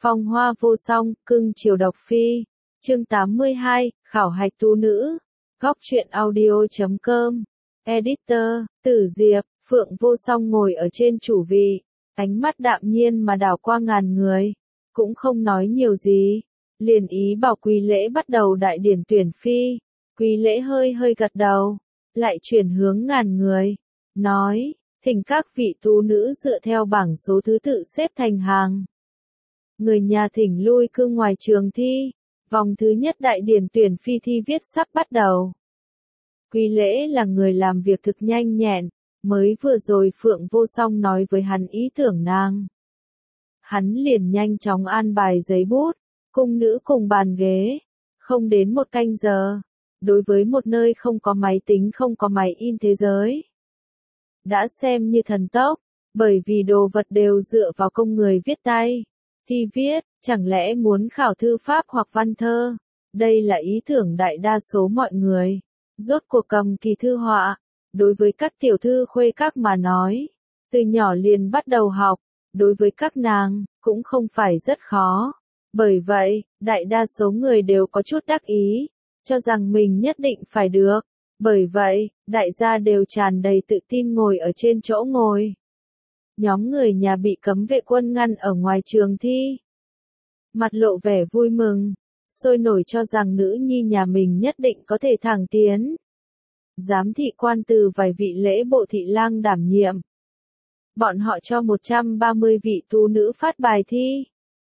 Phong hoa vô song, cưng chiều độc phi. Chương 82, khảo hạch tú nữ. Góc truyện audio.com. Editor, Tử Diệp. Phượng Vô Song ngồi ở trên chủ vị, ánh mắt đạm nhiên mà đảo qua ngàn người, cũng không nói nhiều gì, liền ý bảo Quý Lễ bắt đầu đại điển tuyển phi. Quý Lễ hơi hơi gật đầu, lại chuyển hướng ngàn người, nói, thỉnh các vị tú nữ dựa theo bảng số thứ tự xếp thành hàng. Người nhà thỉnh lui cư ngoài trường thi, vòng thứ nhất đại điển tuyển phi thi viết sắp bắt đầu. Quý Lễ là người làm việc thực nhanh nhẹn, mới vừa rồi Phượng Vô Song nói với hắn ý tưởng nàng. Hắn liền nhanh chóng an bài giấy bút, cung nữ cùng bàn ghế, không đến một canh giờ, đối với một nơi không có máy tính không có máy in thế giới. Đã xem như thần tốc, bởi vì đồ vật đều dựa vào công người viết tay. Thi viết, chẳng lẽ muốn khảo thư pháp hoặc văn thơ? Đây là ý tưởng đại đa số mọi người. Rốt cuộc cầm kỳ thư họa, đối với các tiểu thư khuê các mà nói, từ nhỏ liền bắt đầu học, đối với các nàng, cũng không phải rất khó. Bởi vậy, đại đa số người đều có chút đắc ý, cho rằng mình nhất định phải được. Bởi vậy, đại gia đều tràn đầy tự tin ngồi ở trên chỗ ngồi. Nhóm người nhà bị cấm vệ quân ngăn ở ngoài trường thi. Mặt lộ vẻ vui mừng, sôi nổi cho rằng nữ nhi nhà mình nhất định có thể thẳng tiến. Giám thị quan từ vài vị lễ bộ thị lang đảm nhiệm. Bọn họ cho 130 vị tú nữ phát bài thi.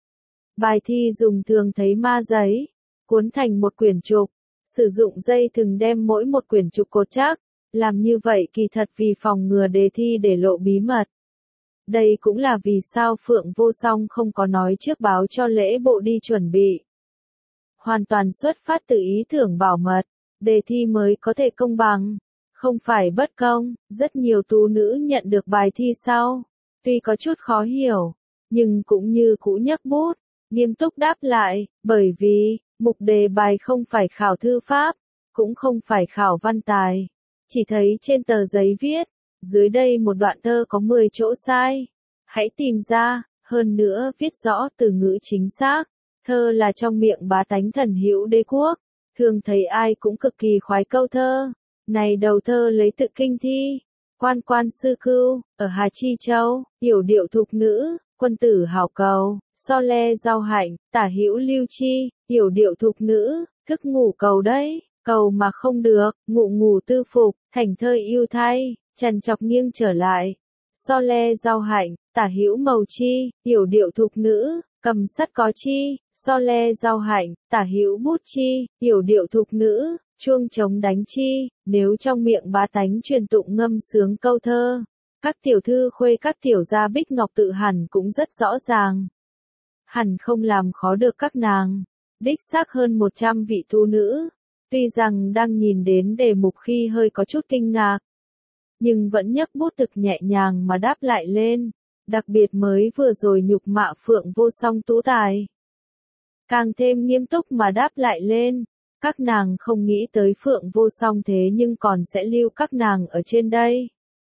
Bài thi dùng thường thấy ma giấy, cuốn thành một quyển trục, sử dụng dây thừng đem mỗi một quyển trục cột chắc, làm như vậy kỳ thật vì phòng ngừa đề thi để lộ bí mật. Đây cũng là vì sao Phượng Vô Song không có nói trước báo cho lễ bộ đi chuẩn bị. Hoàn toàn xuất phát từ ý tưởng bảo mật, đề thi mới có thể công bằng, không phải bất công. Rất nhiều tú nữ nhận được bài thi sau, tuy có chút khó hiểu, nhưng cũng như cũ nhấc bút, nghiêm túc đáp lại, bởi vì, mục đề bài không phải khảo thư pháp, cũng không phải khảo văn tài. Chỉ thấy trên tờ giấy viết, dưới đây một đoạn thơ có 10 chỗ sai. Hãy tìm ra, hơn nữa viết rõ từ ngữ chính xác. Thơ là trong miệng bá tánh thần hữu đế quốc. Thường thấy ai cũng cực kỳ khoái câu thơ. Này đầu thơ lấy tự kinh thi. Quan quan sư cưu, ở Hà Chi Châu, yểu điệu thục nữ, quân tử hảo cầu, so le giao hạnh, tả hữu lưu chi, yểu điệu thục nữ, thức ngủ cầu đấy, cầu mà không được, ngủ ngủ tư phục, thành thơ yêu thay, trần chọc nghiêng trở lại. So le giao hạnh, tả hữu mầu chi, yểu điệu thục nữ, cầm sắt có chi, so le giao hạnh, tả hữu bút chi, yểu điệu thục nữ, chuông trống đánh chi. Nếu trong miệng bá tánh truyền tụng ngâm sướng câu thơ, các tiểu thư khuê các tiểu gia bích ngọc tự hẳn cũng rất rõ ràng. Hẳn không làm khó được các nàng. Đích xác hơn 100 vị tú nữ, tuy rằng đang nhìn đến đề mục khi hơi có chút kinh ngạc, nhưng vẫn nhấc bút thực nhẹ nhàng mà đáp lại lên, đặc biệt mới vừa rồi nhục mạ Phượng Vô Song tú tài. Càng thêm nghiêm túc mà đáp lại lên, các nàng không nghĩ tới Phượng Vô Song thế nhưng còn sẽ lưu các nàng ở trên đây.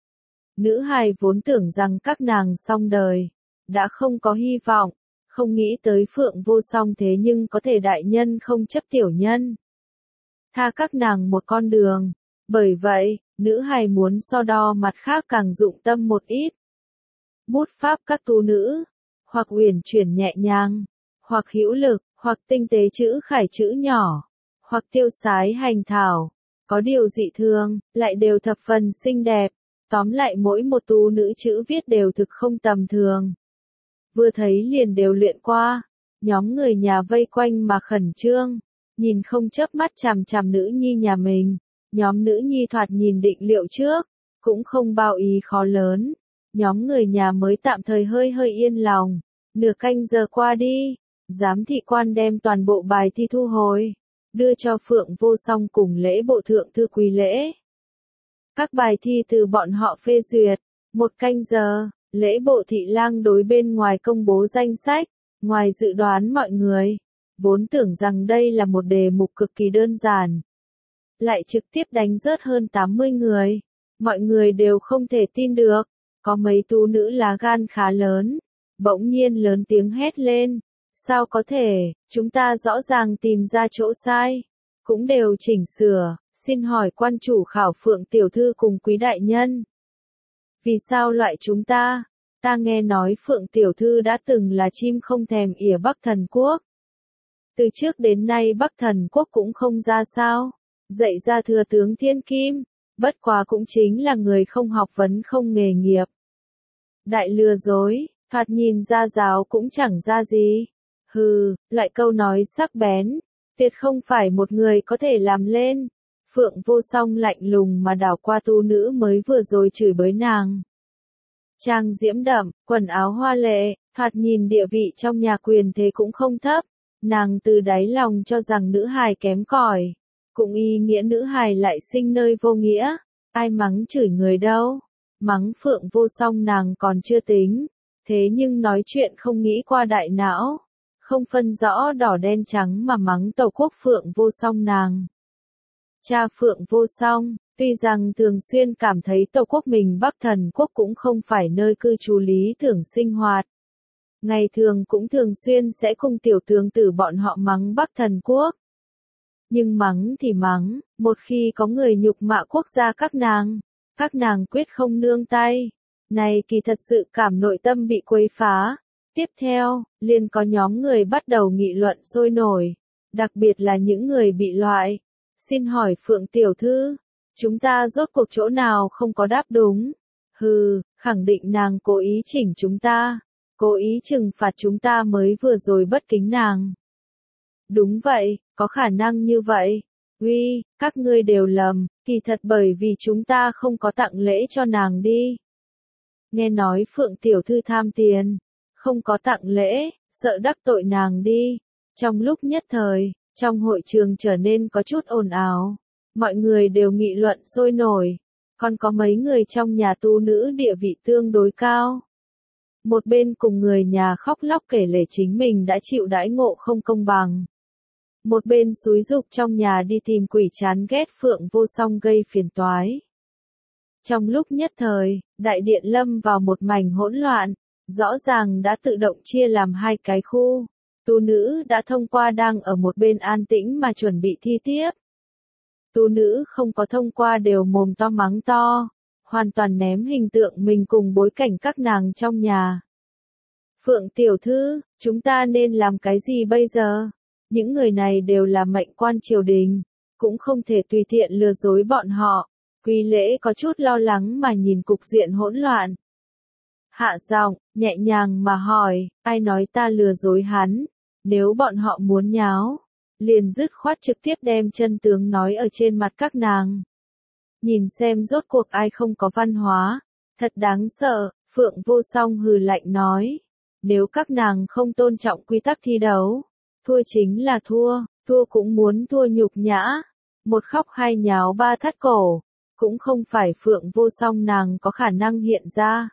Nữ hài vốn tưởng rằng các nàng xong đời, đã không có hy vọng, không nghĩ tới Phượng Vô Song thế nhưng có thể đại nhân không chấp tiểu nhân. Tha các nàng một con đường, bởi vậy, nữ hài muốn so đo mặt khác càng dụng tâm một ít. Bút pháp các tú nữ, hoặc uyển chuyển nhẹ nhàng, hoặc hữu lực, hoặc tinh tế chữ khải chữ nhỏ, hoặc tiêu sái hành thảo, có điều dị thường, lại đều thập phần xinh đẹp. Tóm lại mỗi một tú nữ chữ viết đều thực không tầm thường. Vừa thấy liền đều luyện qua, nhóm người nhà vây quanh mà khẩn trương, nhìn không chớp mắt chằm chằm nữ nhi nhà mình. Nhóm nữ nhi thoạt nhìn định liệu trước, cũng không bao ý khó lớn. Nhóm người nhà mới tạm thời hơi hơi yên lòng. Nửa canh giờ qua đi, giám thị quan đem toàn bộ bài thi thu hồi, đưa cho Phượng Vô Song cùng lễ bộ thượng thư Quý Lễ. Các bài thi từ bọn họ phê duyệt, 1 canh giờ, lễ bộ thị lang đối bên ngoài công bố danh sách. Ngoài dự đoán mọi người, vốn tưởng rằng đây là một đề mục cực kỳ đơn giản, lại trực tiếp đánh rớt hơn 80 người. Mọi người đều không thể tin được, có mấy tú nữ lá gan khá lớn, bỗng nhiên lớn tiếng hét lên, Sao có thể, chúng ta rõ ràng tìm ra chỗ sai, cũng đều chỉnh sửa, xin hỏi quan chủ khảo Phượng tiểu thư cùng quý đại nhân. Vì sao loại chúng ta? Ta nghe nói Phượng tiểu thư đã từng là chim không thèm ỉa Bắc Thần Quốc. Từ trước đến nay Bắc Thần Quốc cũng không ra sao, dạy ra thừa tướng thiên kim, bất quá cũng chính là người không học vấn không nghề nghiệp. Đại lừa dối, thoạt nhìn ra giáo cũng chẳng ra gì. Hừ, loại câu nói sắc bén, tuyệt không phải một người có thể làm lên. Phượng Vô Song lạnh lùng mà đảo qua tu nữ mới vừa rồi chửi bới nàng. Trang diễm đậm, quần áo hoa lệ, thoạt nhìn địa vị trong nhà quyền thế cũng không thấp. Nàng từ đáy lòng cho rằng nữ hài kém cỏi, cũng ý nghĩa nữ hài lại sinh nơi vô nghĩa. Ai mắng chửi người đâu, mắng Phượng Vô Song nàng còn chưa tính, thế nhưng nói chuyện không nghĩ qua đại não, không phân rõ đỏ đen trắng mà mắng tàu quốc Phượng Vô Song nàng. Cha Phượng Vô Song, tuy rằng thường xuyên cảm thấy tàu quốc mình Bắc Thần Quốc cũng không phải nơi cư trú lý tưởng sinh hoạt. Ngày thường cũng thường xuyên sẽ cùng tiểu tướng tử bọn họ mắng Bắc Thần Quốc. Nhưng mắng thì mắng, một khi có người nhục mạ quốc gia các nàng quyết không nương tay. Này kỳ thật sự cảm nội tâm bị quấy phá. Tiếp theo, liền có nhóm người bắt đầu nghị luận sôi nổi, đặc biệt là những người bị loại. Xin hỏi Phượng tiểu thư, chúng ta rốt cuộc chỗ nào không có đáp đúng? Hừ, khẳng định nàng cố ý chỉnh chúng ta, cố ý trừng phạt chúng ta mới vừa rồi bất kính nàng. Đúng vậy, có khả năng như vậy. Uy, các ngươi đều lầm, kỳ thật bởi vì chúng ta không có tặng lễ cho nàng đi. Nghe nói Phượng tiểu thư tham tiền, không có tặng lễ, sợ đắc tội nàng đi. Trong lúc nhất thời, trong hội trường trở nên có chút ồn ào, mọi người đều nghị luận sôi nổi, còn có mấy người trong nhà tu nữ địa vị tương đối cao. Một bên cùng người nhà khóc lóc kể lể chính mình đã chịu đãi ngộ không công bằng. Một bên xúi giục trong nhà đi tìm quỷ chán ghét Phượng Vô Song gây phiền toái. Trong lúc nhất thời, đại điện lâm vào một mảnh hỗn loạn, rõ ràng đã tự động chia làm hai cái khu. Tu nữ đã thông qua đang ở một bên an tĩnh mà chuẩn bị thi tiếp. Tu nữ không có thông qua đều mồm to mắng to, hoàn toàn ném hình tượng mình cùng bối cảnh các nàng trong nhà. Phượng tiểu thư, chúng ta nên làm cái gì bây giờ? Những người này đều là mệnh quan triều đình, cũng không thể tùy tiện lừa dối bọn họ. Quý lễ có chút lo lắng mà nhìn cục diện hỗn loạn. Hạ giọng, nhẹ nhàng mà hỏi, ai nói ta lừa dối hắn? Nếu bọn họ muốn nháo, liền dứt khoát trực tiếp đem chân tướng nói ở trên mặt các nàng. Nhìn xem rốt cuộc ai không có văn hóa, thật đáng sợ. Phượng Vô Song hừ lạnh nói, nếu các nàng không tôn trọng quy tắc thi đấu, thua chính là thua, thua cũng muốn thua nhục nhã, một khóc hai nháo ba thắt cổ, cũng không phải Phượng Vô Song nàng có khả năng hiện ra.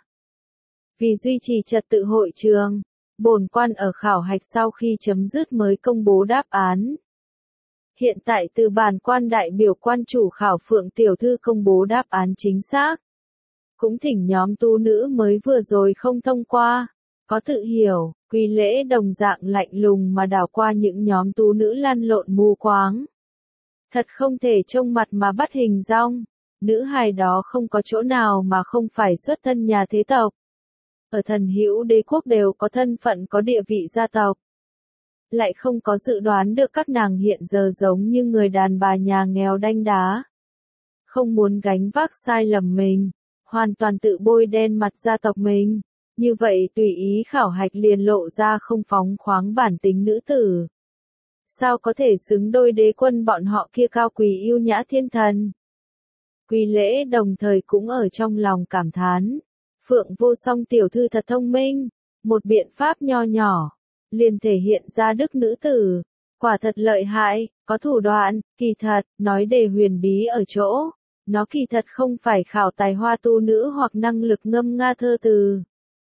Vì duy trì trật tự hội trường, bổn quan ở khảo hạch sau khi chấm dứt mới công bố đáp án. Hiện tại từ bản quan đại biểu quan chủ khảo Phượng tiểu thư công bố đáp án chính xác. Cũng thỉnh nhóm tu nữ mới vừa rồi không thông qua, có tự hiểu, quý lễ đồng dạng lạnh lùng mà đảo qua những nhóm tu nữ lăn lộn mù quáng. Thật không thể trông mặt mà bắt hình dong, nữ hài đó không có chỗ nào mà không phải xuất thân nhà thế tộc. Ở Thần Hữu Đế quốc đều có thân phận có địa vị gia tộc. Lại không có dự đoán được các nàng hiện giờ giống như người đàn bà nhà nghèo đanh đá. Không muốn gánh vác sai lầm mình, hoàn toàn tự bôi đen mặt gia tộc mình. Như vậy tùy ý khảo hạch liền lộ ra không phóng khoáng bản tính nữ tử. Sao có thể xứng đôi đế quân bọn họ kia cao quý yêu nhã thiên thần? Quý lễ đồng thời cũng ở trong lòng cảm thán. Phượng Vô Song tiểu thư thật thông minh, một biện pháp nho nhỏ, liền thể hiện ra đức nữ tử. Quả thật lợi hại, có thủ đoạn, kỳ thật, nói đề huyền bí ở chỗ. Nó kỳ thật không phải khảo tài hoa tu nữ hoặc năng lực ngâm nga thơ từ,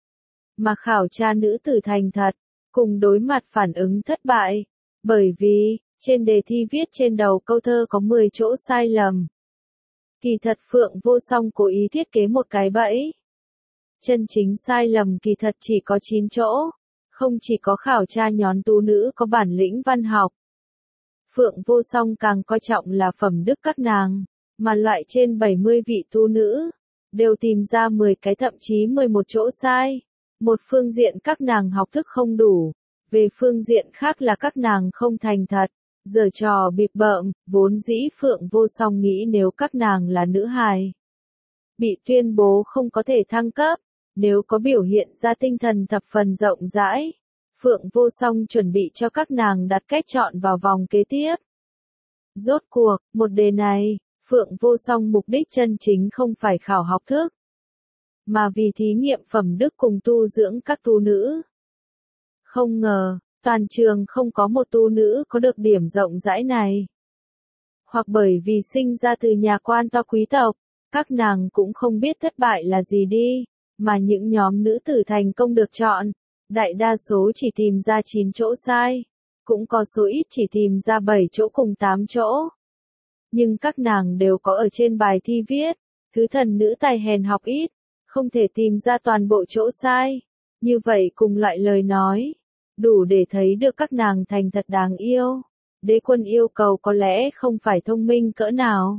mà khảo tra nữ tử thành thật, cùng đối mặt phản ứng thất bại. Bởi vì, trên đề thi viết trên đầu câu thơ có 10 chỗ sai lầm. Kỳ thật Phượng Vô Song cố ý thiết kế một cái bẫy. Chân chính sai lầm kỳ thật chỉ có 9 chỗ. Không chỉ có khảo tra nhóm tú nữ có bản lĩnh văn học, Phượng Vô Song càng coi trọng là phẩm đức các nàng, mà loại trên 70 vị tú nữ, đều tìm ra 10 cái thậm chí 11 chỗ sai. Một phương diện các nàng học thức không đủ, về phương diện khác là các nàng không thành thật, giở trò bịp bợm, vốn dĩ Phượng Vô Song nghĩ nếu các nàng là nữ hài, bị tuyên bố không có thể thăng cấp, nếu có biểu hiện ra tinh thần thập phần rộng rãi, Phượng Vô Song chuẩn bị cho các nàng đặt cách chọn vào vòng kế tiếp. Rốt cuộc, một đề này, Phượng Vô Song mục đích chân chính không phải khảo học thức, mà vì thí nghiệm phẩm đức cùng tu dưỡng các tú nữ. Không ngờ, toàn trường không có một tú nữ có được điểm rộng rãi này. Hoặc bởi vì sinh ra từ nhà quan to quý tộc, các nàng cũng không biết thất bại là gì đi, mà những nhóm nữ tử thành công được chọn, đại đa số chỉ tìm ra 9 chỗ sai, cũng có số ít chỉ tìm ra 7 chỗ cùng 8 chỗ. Nhưng các nàng đều có ở trên bài thi viết, thứ thần nữ tài hèn học ít, không thể tìm ra toàn bộ chỗ sai. Như vậy cùng loại lời nói, đủ để thấy được các nàng thành thật đáng yêu. Đế quân yêu cầu có lẽ không phải thông minh cỡ nào,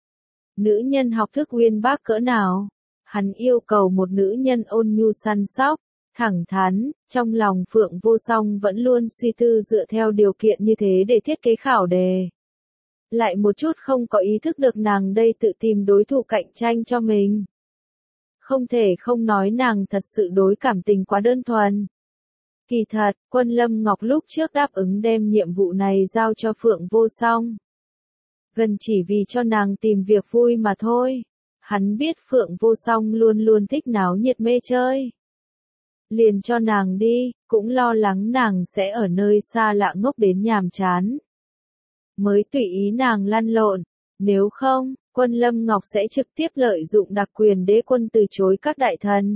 nữ nhân học thức uyên bác cỡ nào, hắn yêu cầu một nữ nhân ôn nhu săn sóc, thẳng thắn. Trong lòng Phượng Vô Song vẫn luôn suy tư dựa theo điều kiện như thế để thiết kế khảo đề. Lại một chút không có ý thức được nàng đây tự tìm đối thủ cạnh tranh cho mình. Không thể không nói nàng thật sự đối cảm tình quá đơn thuần. Kỳ thật, Quân Lâm Ngọc lúc trước đáp ứng đem nhiệm vụ này giao cho Phượng Vô Song, gần chỉ vì cho nàng tìm việc vui mà thôi. Hắn biết Phượng Vô Song luôn luôn thích náo nhiệt mê chơi, liền cho nàng đi, cũng lo lắng nàng sẽ ở nơi xa lạ ngốc đến nhàm chán, mới tùy ý nàng lăn lộn. Nếu không, Quân Lâm Ngọc sẽ trực tiếp lợi dụng đặc quyền đế quân từ chối các đại thần.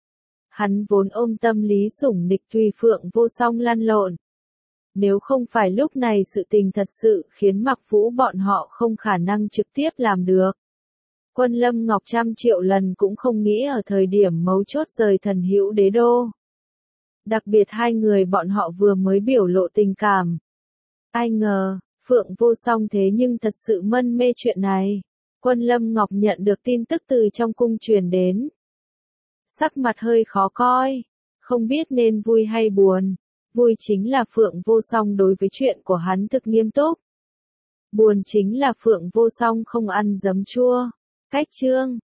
Hắn vốn ôm tâm lý sủng nịch tùy Phượng Vô Song lăn lộn. Nếu không phải lúc này sự tình thật sự khiến Mặc Vũ bọn họ không khả năng trực tiếp làm được. Quân Lâm Ngọc 100 triệu lần cũng không nghĩ ở thời điểm mấu chốt rời Thần Hữu Đế Đô. Đặc biệt hai người bọn họ vừa mới biểu lộ tình cảm. Ai ngờ, Phượng Vô Song thế nhưng thật sự mân mê chuyện này. Quân Lâm Ngọc nhận được tin tức từ trong cung truyền đến. Sắc mặt hơi khó coi, không biết nên vui hay buồn. Vui chính là Phượng Vô Song đối với chuyện của hắn thực nghiêm túc. Buồn chính là Phượng Vô Song không ăn giấm chua. Cách chương